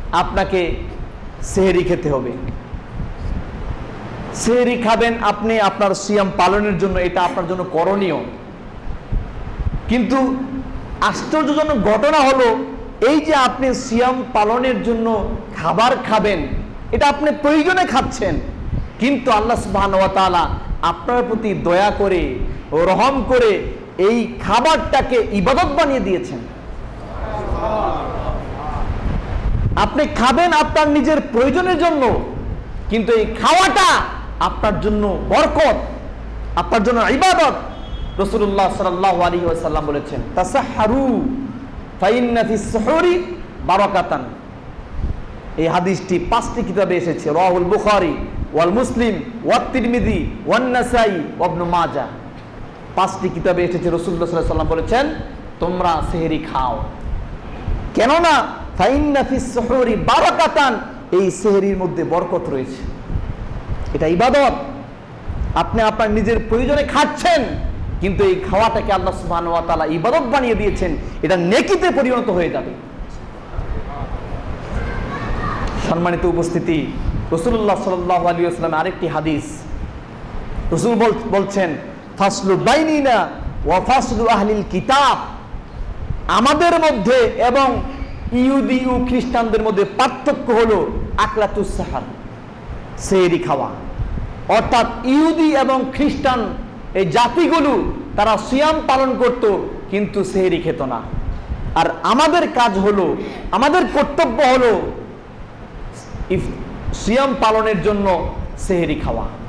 আপনাকে সেহরি খেতে হবে। সেহরি খাবেন আপনি আপনার সিয়াম পালনের জন্য, এটা আপনার জন্য করণীয়। কিন্তু আশ্চর্যজনক ঘটনা হলো, এই যে আপনি সিয়াম পালনের জন্য খাবার খাবেন, এটা আপনি প্রয়োজনে খাচ্ছেন, কিন্তু আল্লাহ সুবহানাহু ওয়া তাআলা আপনার প্রতি দয়া করে ও রহম করে এই খাবারটাকে ইবাদত বানিয়ে দিয়েছেন। আপনি খাবেন আপনার নিজের প্রয়োজনের জন্য, কিন্তু এই খাওয়াটা আপনার জন্য বরকত, আপনার জন্য ইবাদত। রাসূলুল্লাহ সাল্লাল্লাহু আলাইহি ওয়াসাল্লাম বলেছেন, তাসাহহারু ফাইন্না ফিস সুহুরি বারাকাতান। এই হাদিসটি 5টি কিতাবে এসেছে, রাওয়াহুল বুখারী ওয়াল মুসলিম ওয়াত তিরমিজি ওয়ান নাসাই ওয়া ইবনে মাজাহ। 5টি কিতাবে এসেছে, রাসূলুল্লাহ সাল্লাল্লাহু আলাইহি ওয়াসাল্লাম বলেছেন তোমরা সেহরি খাও, কেননা ফাইন্না ফিস সুহুরি বারাকাতান, এই সেহরির মধ্যে বরকত রয়েছে, এটা ইবাদত। আপনি আপনার নিজের প্রয়োজনে খাচ্ছেন, কিন্তু এই খাওয়াটাকে আল্লাহ সুবহানাহু ওয়া তাআলা ইবাদত বানিয়ে দিয়েছেন, এটা নেকিতে পরিণত হয়ে যাবে। সম্মানিত উপস্থিতি, রাসূলুল্লাহ সাল্লাল্লাহু আলাইহি ওয়াসাল্লামের আরেকটি হাদিস, রাসূল বলছেন ফাসলু বাইনিনা ওয়া ফাসলু আহলিল কিতাব, আমাদের মধ্যে এবং ইহুদি ও খ্রিস্টানদের মধ্যে পার্থক্য হলো আকলাতুস সাহার, সেহরি খাওয়া। অর্থাৎ ইহুদি এবং খ্রিস্টান এই জাতিগুলো তারা সিয়াম পালন করত, কিন্তু সেহরি খেত না। আর আমাদের কাজ হলো, আমাদের কর্তব্য হলো সিয়াম পালনের জন্য সেহরি খাওয়া।